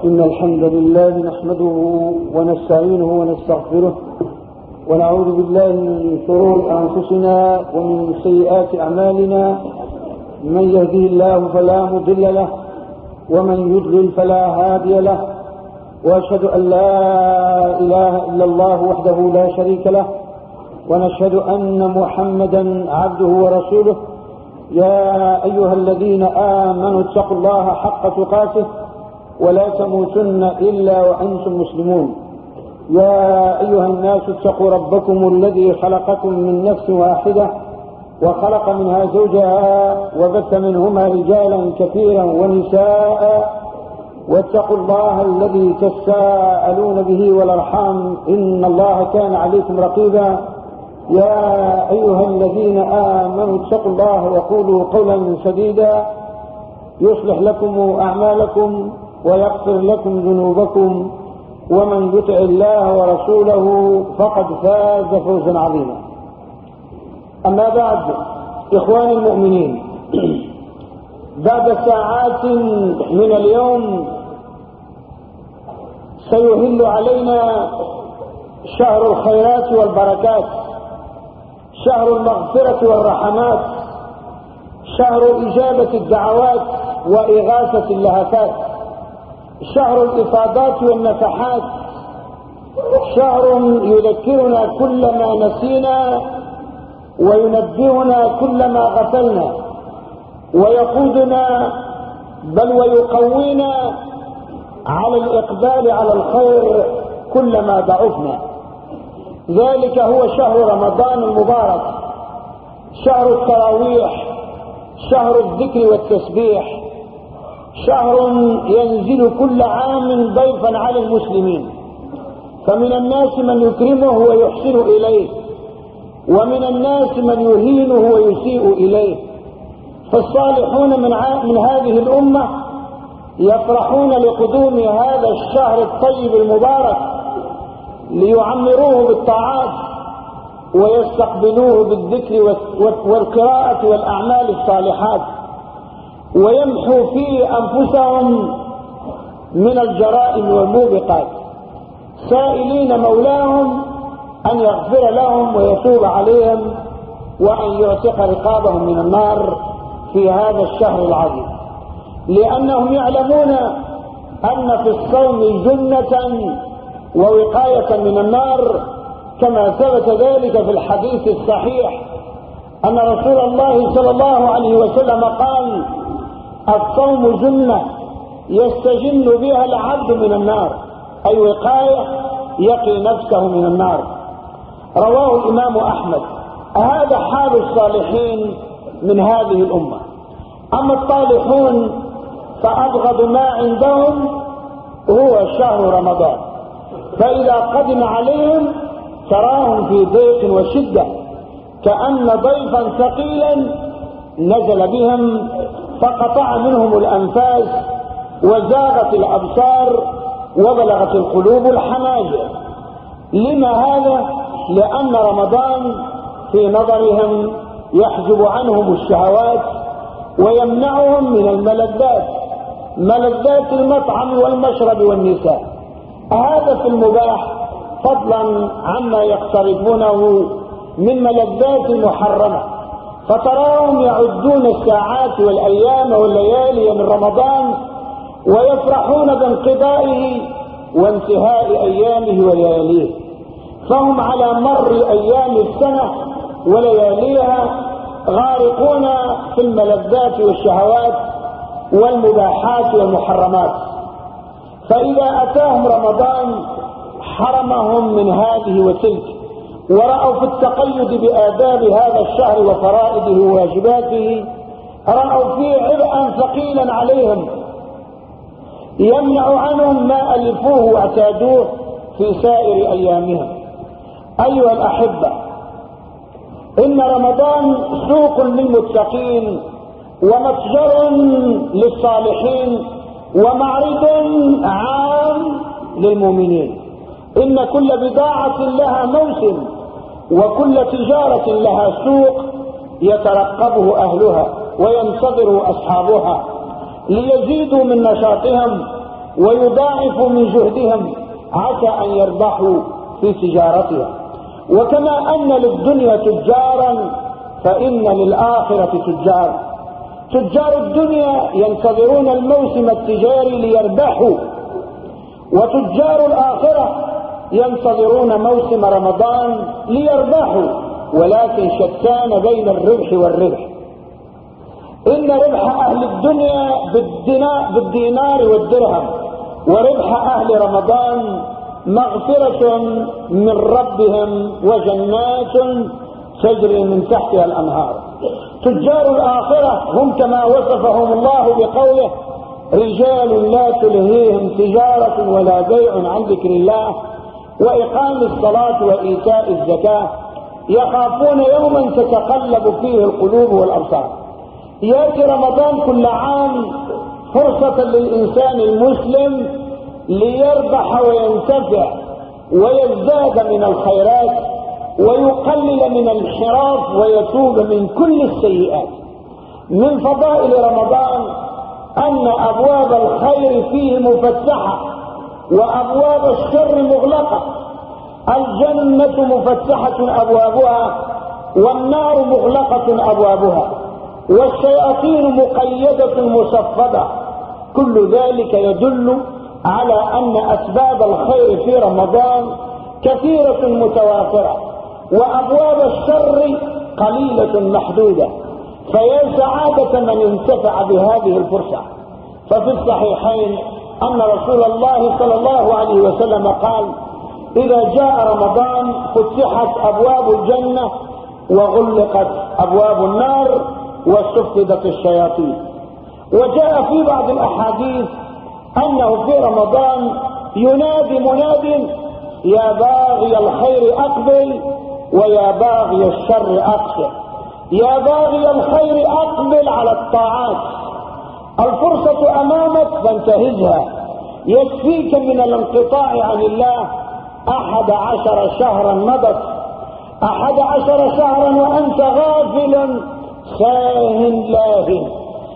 إن الحمد لله نحمده ونستعينه ونستغفره ونعوذ بالله من شرور أنفسنا ومن سيئات أعمالنا. من يهديه الله فلا مضل له ومن يضلل فلا هادي له، وأشهد أن لا إله إلا الله وحده لا شريك له، ونشهد أن محمدا عبده ورسوله. يا أيها الذين آمنوا اتقوا الله حق تقاته ولا تموتن إلا وأنتم مسلمون. يا أيها الناس اتقوا ربكم الذي خلقكم من نفس واحدة وخلق منها زوجها وبث منهما رجالا كثيرا ونساء، واتقوا الله الذي تساءلون به والأرحام إن الله كان عليكم رقيبا. يا أيها الذين آمنوا اتقوا الله وقولوا قولا سديدا يصلح لكم أعمالكم ويغفر لكم ذنوبكم، ومن يطع الله ورسوله فقد فاز فوزا عظيما. أما بعد، إخواني المؤمنين، بعد ساعات من اليوم سيهل علينا شهر الخيرات والبركات، شهر المغفرة والرحمات، شهر إجابة الدعوات وإغاثة اللهفات، شهر الإفاضات والنفحات، شهر يذكرنا كل ما نسينا وينبهنا كل ما غفلنا، ويقودنا بل ويقوينا على الإقبال على الخير كلما ضعفنا. ذلك هو شهر رمضان المبارك، شهر التراويح، شهر الذكر والتسبيح، شهر ينزل كل عام ضيفا على المسلمين، فمن الناس من يكرمه ويحسن إليه، ومن الناس من يهينه ويسيء إليه. فالصالحون من هذه الأمة يفرحون لقدوم هذا الشهر الطيب المبارك ليعمروه بالطاعات ويستقبلوه بالذكر والقراءة والأعمال الصالحات، ويمحوا فيه أنفسهم من الجرائم والموبقات، سائلين مولاهم أن يغفر لهم ويتوب عليهم وأن يعتق رقابهم من النار في هذا الشهر العظيم، لأنهم يعلمون أن في الصوم جنة ووقاية من النار، كما ثبت ذلك في الحديث الصحيح أن رسول الله صلى الله عليه وسلم قال: الصوم جنة يستجن بها العبد من النار، أي وقاية يقي نفسه من النار. رواه الإمام أحمد. هذا حال الصالحين من هذه الأمة. أما الطالحون فأبغض ما عندهم هو شهر رمضان، فإذا قدم عليهم تراهم في ضيق وشدة، كأن ضيفا ثقيلا نزل بهم فقطع منهم الأنفاس وزاغت الأبصار وبلغت القلوب الحناجر. لما هذا؟ لأن رمضان في نظرهم يحجب عنهم الشهوات ويمنعهم من الملذات، ملذات المطعم والمشرب والنساء. هذا في المباح، فضلا عما يقترفونه من ملذات محرمة. فتراهم يعدون الساعات والأيام والليالي من رمضان ويفرحون بانقضائه وانتهاء أيامه ولياليه، فهم على مر أيام السنة ولياليها غارقون في الملذات والشهوات والمباحات والمحرمات. فإذا أتاهم رمضان حرمهم من هذه وتلك، ورأوا في التقيد بآداب هذا الشهر وفرائضه وواجباته، رأوا فيه عبئا ثقيلا عليهم يمنع عنهم ما ألفوه واعتادوه في سائر أيامهم. أيها الأحبة، إن رمضان سوق للمتقين ومتجر للصالحين ومعرض عام للمؤمنين. إن كل بضاعة لها موسم، وكل تجارة لها سوق يترقبه أهلها وينتظر أصحابها ليزيدوا من نشاطهم ويضاعفوا من جهدهم عسى أن يربحوا في تجارتها. وكما أن للدنيا تجارا فإن للآخرة تجار. تجار الدنيا ينتظرون الموسم التجاري ليربحوا، وتجار الآخرة ينتظرون موسم رمضان ليربحوا، ولكن شتان بين الربح والربح. إن ربح أهل الدنيا بالدينار والدرهم، وربح أهل رمضان مغفرة من ربهم وجنات تجري من تحتها الأنهار. تجار الآخرة هم كما وصفهم الله بقوله: رجال لا تلهيهم تجارة ولا بيع عن ذكر الله وإقام الصلاة وإيتاء الزكاة يخافون يوما تتقلب فيه القلوب والأبصار. يأتي رمضان كل عام فرصة للإنسان المسلم ليربح وينتفع ويزداد من الخيرات ويقلل من الانحراف ويتوب من كل السيئات. من فضائل رمضان أن أبواب الخير فيه مفتحة وأبواب الشر مغلقة. الجنة مفتحة أبوابها والنار مغلقة أبوابها، والشياطين مقيدة مصفدة. كل ذلك يدل على أن أسباب الخير في رمضان كثيرة متوافرة، وأبواب الشر قليلة محدودة. فيا سعادة من انتفع بهذه الفرصة. ففي الصحيحين أن رسول الله صلى الله عليه وسلم قال: إذا جاء رمضان فتحت أبواب الجنة وغلقت أبواب النار واستفقدت الشياطين. وجاء في بعض الأحاديث أنه في رمضان ينادي مناد: يا باغي الخير أقبل ويا باغي الشر أقصر. يا باغي الخير أقبل على الطاعات، الفرصة أمامك فانتهزها. يكفيك من الانقطاع عن الله 11 شهرا مضت، 11 شهرا وأنت غافل ساه لاهٍ،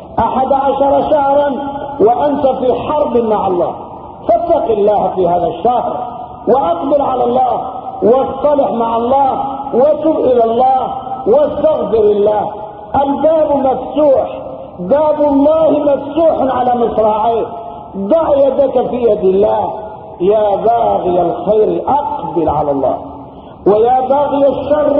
11 شهرا وأنت في حرب مع الله. فاتق الله في هذا الشهر وأقبل على الله واصطلح مع الله وتب إلى الله واستغفر الله. الباب مفتوح، باب الله مفتوح على مصراعيه. ضع يدك في يد الله. يا باغي الخير أقبل على الله، ويا باغي الشر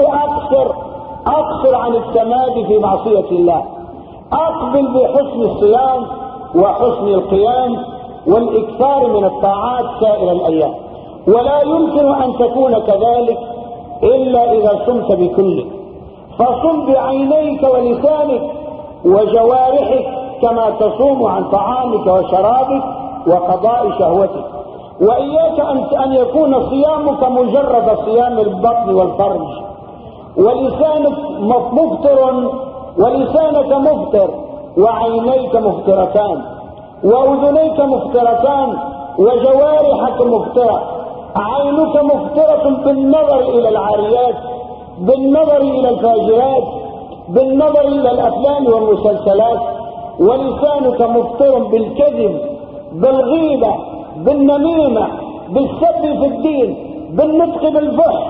أقصر عن التمادي في معصية الله. أقبل بحسن الصيام وحسن القيام والإكثار من الطاعات سائر الأيام. ولا يمكن أن تكون كذلك إلا إذا صمت بكلك. فصم بعينيك ولسانك وجوارحك كما تصوم عن طعامك وشرابك وقضاء شهوتك. وإياك أن يكون صيامك مجرد صيام البطن والفرج. ولسانك مفطر وعينيك مفطرتان وأذنيك مفطرتان وجوارحك مفطرة. عينك مفطرة بالنظر إلى العاريات، بالنظر إلى الفاجرات، بالنظر إلى الأفلام والمسلسلات. ولسانك مفطر بالكذب، بالغيبة، بالنميمة، بالسب في الدين، بالنطق بالفحش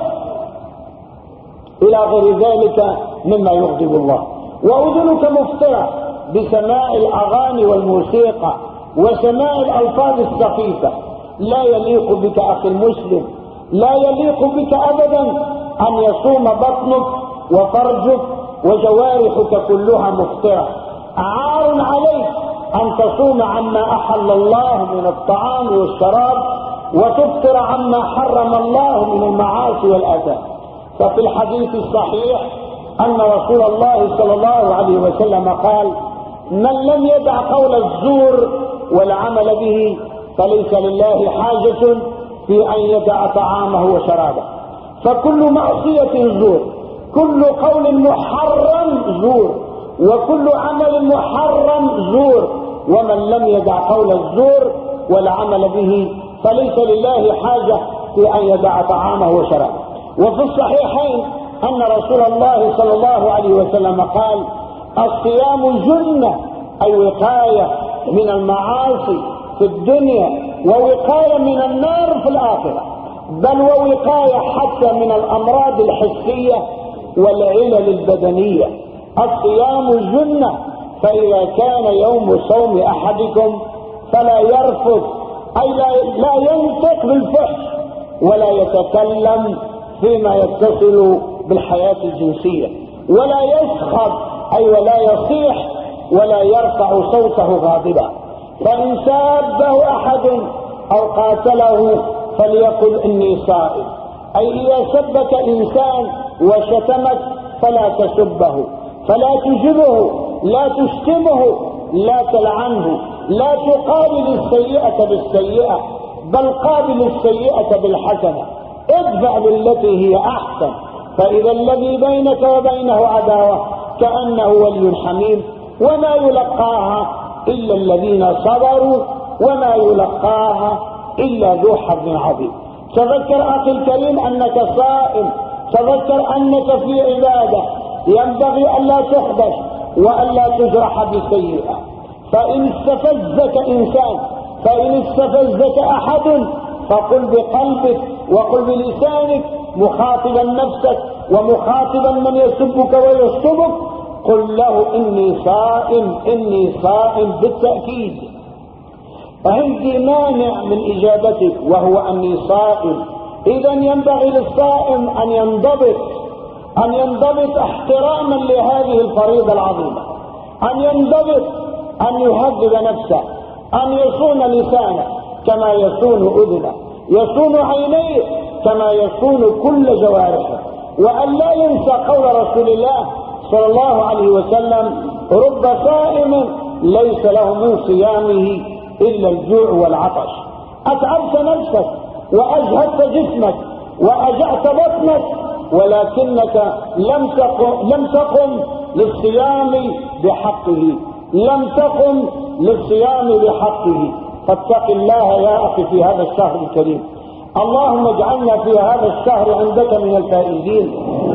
إلى غير ذلك مما يغضب الله. وأذنك مفطرة بسماع الأغاني والموسيقى وسماع الألفاظ السخيفة. لا يليق بك أخي المسلم، لا يليق بك أبدا أن يصوم بطنك وفرجك وجوارحك كلها مفطرة. عار عليك أن تصوم عما أحل الله من الطعام والشراب وتفطر عما حرم الله من المعاصي والآثام. ففي الحديث الصحيح أن رسول الله صلى الله عليه وسلم قال: من لم يدع قول الزور والعمل به فليس لله حاجة في أن يدع طعامه وشرابه. فكل معصية زور، كل قول محرم زور، وكل عمل محرم زور. ومن لم يدع قول الزور والعمل به فليس لله حاجة في أن يدع طعامه وشرابه. وفي الصحيحين أن رسول الله صلى الله عليه وسلم قال: الصيام جنة أي وقاية من المعاصي. في الدنيا ووقاية من النار في الآخرة، بل ووقاية حتى من الأمراض الحسية والعلل البدنية. الصيام جنة، فإذا كان يوم صوم أحدكم فلا يرفث، أي لا ينطق بالفحش ولا يتكلم فيما يتصل بالحياة الجنسية، ولا يسخط أي ولا يصيح ولا يرفع صوته غاضبا. فإن سابه أحد أو قاتله فليقل إني صائم، أي إذا سبك إنسان وشتمك فلا تسبه، فلا تجبه، لا تشتمه، لا تلعنه، لا تقابل السيئة بالسيئة، بل قابل السيئة بالحسنة، ادفع بالتي هي أحسن، فإذا الذي بينك وبينه عداوة كأنه ولي حميم. وما يلقاها إلا الذين صبروا وما يلقاها إلا ذو حظ عظيم. تذكر أخي الكريم أنك صائم، تذكر أنك في عبادة، ينبغي ألا تخدش وألا تجرح بسيئة. فإن استفزك إنسان، فإن استفزك أحد فقل بقلبك وقل بلسانك مخاطبا نفسك ومخاطبا من يسبك ويشتمك، قل له إني صائم، إني صائم بالتأكيد. عندي مانع من إجابتك وهو أني صائم. إذا ينبغي للصائم أن ينضبط احتراما لهذه الفريضة العظيمة، أن ينضبط، أن يهذب نفسه، أن يصون لسانه كما يصون أذنه، يصون عينيه كما يصون كل جوارحه، وأن لا ينسى قول رسول الله صلى الله عليه وسلم: رب صائم ليس له من صيامه إلا الجوع والعطش. أتعبت نفسك وأجهدت جسمك وأجعت بطنك، ولكنك لم تقم للصيام بحقه، لم تقم للصيام بحقه. فاتق الله يا أخي في هذا الشهر الكريم. اللهم اجعلنا في هذا الشهر عندك من الفائزين،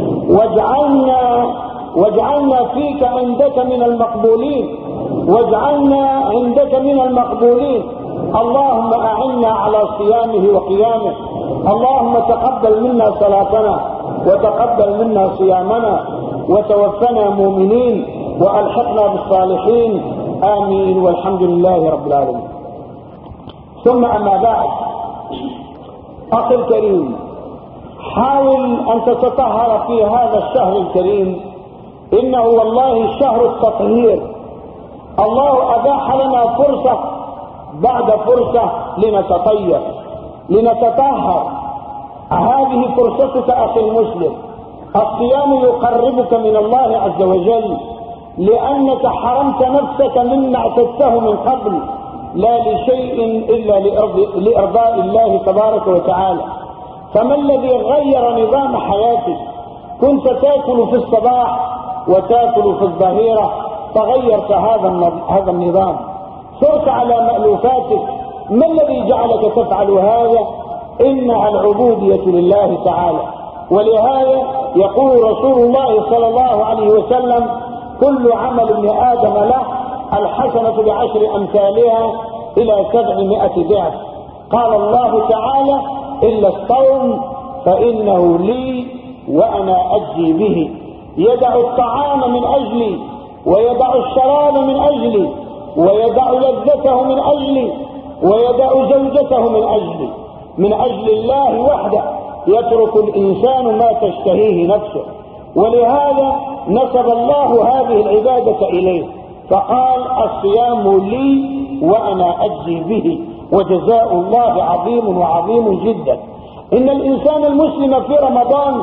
واجعلنا فيك عندك من المقبولين، واجعلنا عندك من المقبولين. اللهم أعنا على صيامه وقيامه. اللهم تقبل منا صلاتنا وتقبل منا صيامنا، وتوفنا مؤمنين وألحقنا بالصالحين، آمين، والحمد لله رب العالمين. ثم أما بعد، أخي الكريم، حاول أن تتطهر في هذا الشهر الكريم، إنه والله شهر التطهير. الله أباح لنا فرصة بعد فرصة لنتطير، لنتطهر. هذه فرصتك أخي المسلم. الصيام يقربك من الله عز وجل، لأنك حرمت نفسك مما اعتدته من قبل، لا لشيء إلا لإرضاء الله تبارك وتعالى. فما الذي غير نظام حياتك؟ كنت تأكل في الصباح وتأكل في الظهيرة، تغيرت هذا النظام، صرت على مألوفاتك. ما الذي جعلك تفعل هذا؟ إنها العبودية لله تعالى. ولهذا يقول رسول الله صلى الله عليه وسلم: كل عمل ابن آدم له، الحسنة ب10 أمثالها إلى 700 ضعف. قال الله تعالى: إلا الصوم فإنه لي وأنا أجزي به. يدع الطعام من أجلي، ويدع الشراب من أجلي، ويدع لذته من أجلي، ويدع زوجته من أجلي. من أجل الله وحده يترك الإنسان ما تشتهيه نفسه. ولهذا نسب الله هذه العبادة إليه، فقال: الصيام لي وأنا أجزي به، وجزاء الله عظيم وعظيم جدا. إن الإنسان المسلم في رمضان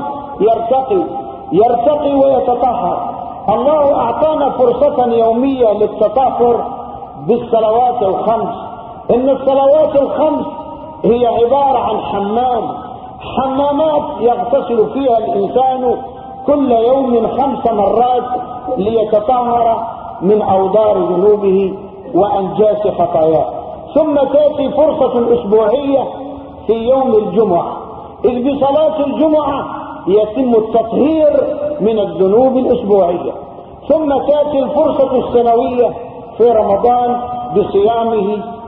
يرتقي ويتطهر. الله أعطانا فرصة يومية للتطهر بالصلوات الخمس. إن الصلوات الخمس هي عبارة عن حمامات يغتسل فيها الإنسان كل يوم 5 مرات ليتطهر من أوضار ذنوبه وأنجاس خطاياه. ثم تأتي فرصة أسبوعية في يوم الجمعة، إذ بصلاة الجمعة يتم التطهير من الذنوب الأسبوعية. ثم تأتي الفرصة السنوية في رمضان بصيامه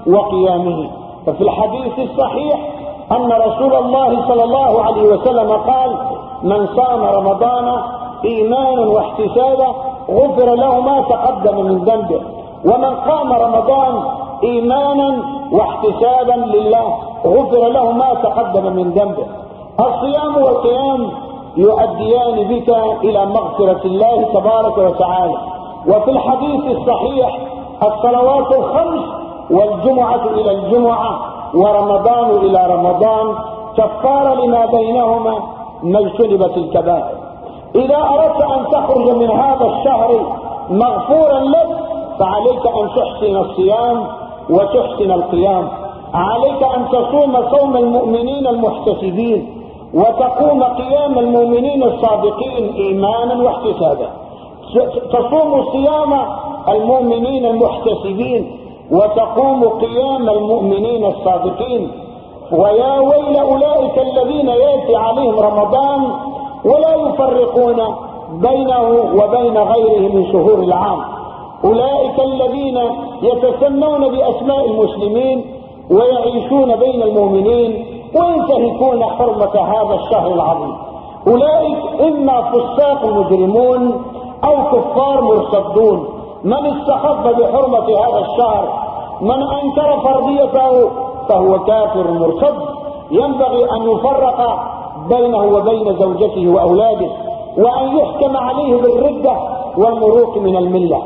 وقيامه. ففي الحديث الصحيح أن رسول الله صلى الله عليه وسلم قال: من صام رمضان إيمانا واحتسابا غفر له ما تقدم من ذنبه، ومن قام رمضان إيمانا واحتسابا لله غفر له ما تقدم من ذنبه. الصيام والقيام يؤديان بك إلى مغفرة الله تبارك وتعالى. وفي الحديث الصحيح: الصلوات الخمس والجمعة إلى الجمعة ورمضان إلى رمضان كفارة لما بينهما ما اجتنبت الكبائر. إذا أردت أن تخرج من هذا الشهر مغفورا لك فعليك أن تحسن الصيام وتحسن القيام. عليك أن تصوم صوم المؤمنين المحتسبين وتقوم قيام المؤمنين الصادقين إيمانا واحتسابا. تصوم صيام المؤمنين المحتسبين وتقوم قيام المؤمنين الصادقين. ويا ويل أولئك الذين يأتي عليهم رمضان ولا يفرقون بينه وبين غيره من شهور العام. أولئك الذين يتسمون بأسماء المسلمين ويعيشون بين المؤمنين وينتهكون حرمة هذا الشهر العظيم. أولئك إما فساق مجرمون أو كفار مرتدون. من استخف بحرمة هذا الشهر، من أنكر فرضيته فهو كافر مرتد. ينبغي أن يفرق بينه وبين زوجته وأولاده، وأن يحكم عليه بالردة والمروق من الملة.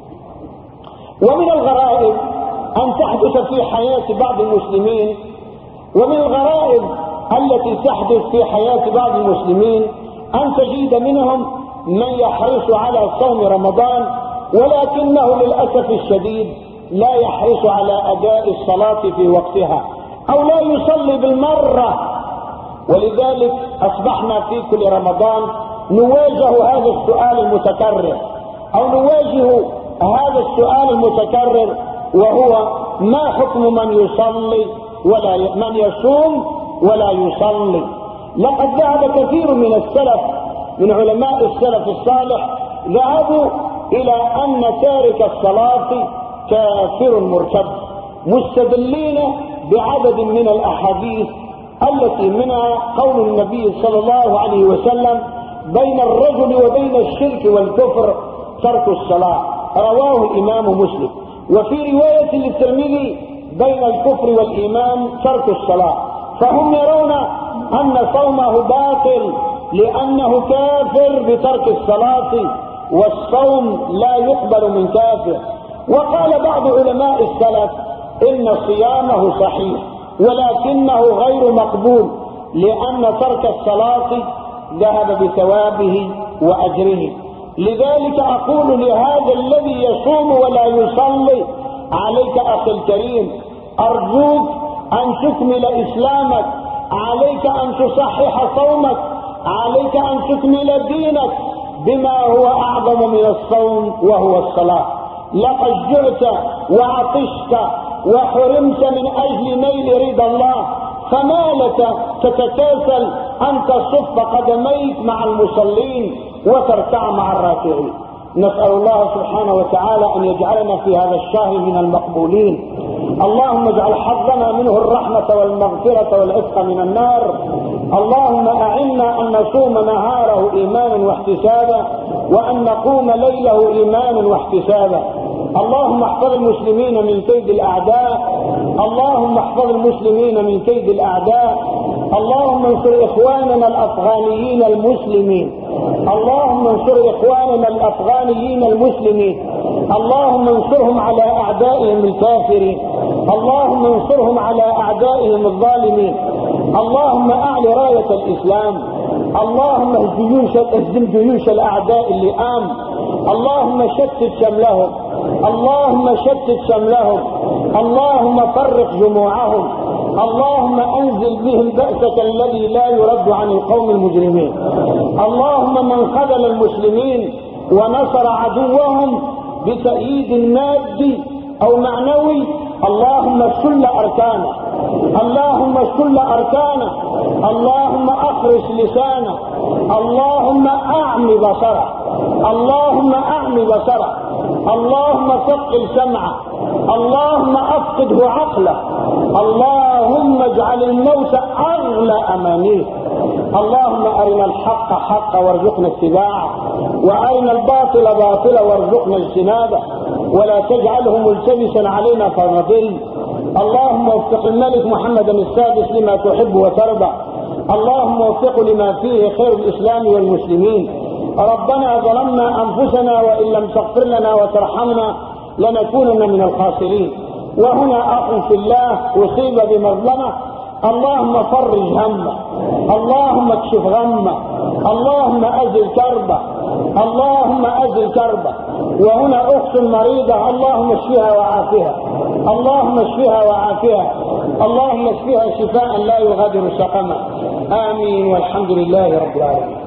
ومن الغرائب أن تحدث في حياة بعض المسلمين، ومن الغرائب التي تحدث في حياة بعض المسلمين أن تجد منهم من يحرص على صوم رمضان ولكنه للأسف الشديد لا يحرص على أداء الصلاة في وقتها أو لا يصلي بالمرة. ولذلك أصبحنا في كل رمضان نواجه هذا السؤال المتكرر، أو نواجه هذا السؤال المتكرر، وهو: ما حكم من يصلي ولا من يصوم ولا يصلي؟ لقد ذهب كثير من السلف، من علماء السلف الصالح، ذهبوا إلى أن تارك الصلاة كافر مرتد، مستدلين بعدد من الأحاديث التي منها قول النبي صلى الله عليه وسلم: بين الرجل وبين الشرك والكفر ترك الصلاة، رواه الإمام مسلم. وفي رواية للترمذي: بين الكفر والإيمان ترك الصلاة. فهم يرون أن صومه باطل لأنه كافر بترك الصلاة، والصوم لا يقبل من كافر. وقال بعض علماء السلف إن صيامه صحيح ولكنه غير مقبول، لأن ترك الصلاة ذهب بثوابه وأجره. لذلك أقول لهذا الذي يصوم ولا يصلي: عليك أخي الكريم، أرجوك أن تكمل إسلامك، عليك أن تصحح صومك، عليك أن تكمل دينك بما هو أعظم من الصوم وهو الصلاة. لقد جعت وعطشت وحرمت من أجل نيل رضا الله، فما لك تتكاسل أن تصف قدميك مع المصلين وتركع مع الراكعين. نسأل الله سبحانه وتعالى أن يجعلنا في هذا الشهر من المقبولين. اللهم اجعل حظنا منه الرحمة والمغفرة والعتق من النار. اللهم أعنا أن نصوم نهاره إيمانا واحتسابا، وأن نقوم ليله إيمانا واحتسابا. اللهم احفظ المسلمين من كيد الأعداء، اللهم احفظ المسلمين من كيد الأعداء. اللهم انصر إخواننا الأفغانيين المسلمين، اللهم انصر إخواننا الأفغانيين المسلمين، اللهم انصرهم على أعدائهم الكافرين، اللهم انصرهم على أعدائهم الظالمين. اللهم أعل راية الإسلام، اللهم اهزم جيوش الأعداء اللئام، اللهم شتت شملهم، اللهم شتت شملهم، اللهم فرق جموعهم، اللهم انزل بهم بأسك الذي لا يرد عن القوم المجرمين. اللهم من خذل المسلمين ونصر عدوهم بتأييد مادي أو معنوي، اللهم شل أركانه، اللهم شل أركانه، اللهم أخرس لسانه، اللهم أعم بصره، اللهم أعم بصره، اللهم ثقل سمعه، اللهم افقده عقله، اللهم اجعل الموت اغلى امانيه. اللهم ارنا الحق حقا وارزقنا اتباعه، وارنا الباطل باطلا وارزقنا اجتنابه، ولا تجعله ملتبسا علينا فنضل. اللهم وفق الملك محمدا السادس لما تحب وترضى، اللهم وفقه لما فيه خير الاسلام والمسلمين. ربنا ظلمنا انفسنا وان لم تغفر لنا وترحمنا لنكونن من الخاسرين. وهنا اخ في الله اصيب بمظلمه، اللهم فرج همه، اللهم اكشف غمه، اللهم ازل كربه، اللهم ازل كربه. وهنا اخت مريضه، اللهم اشفها وعافها، اللهم اشفها وعافها، اللهم اشفها شفاء لا يغادر سقما. امين والحمد لله رب العالمين.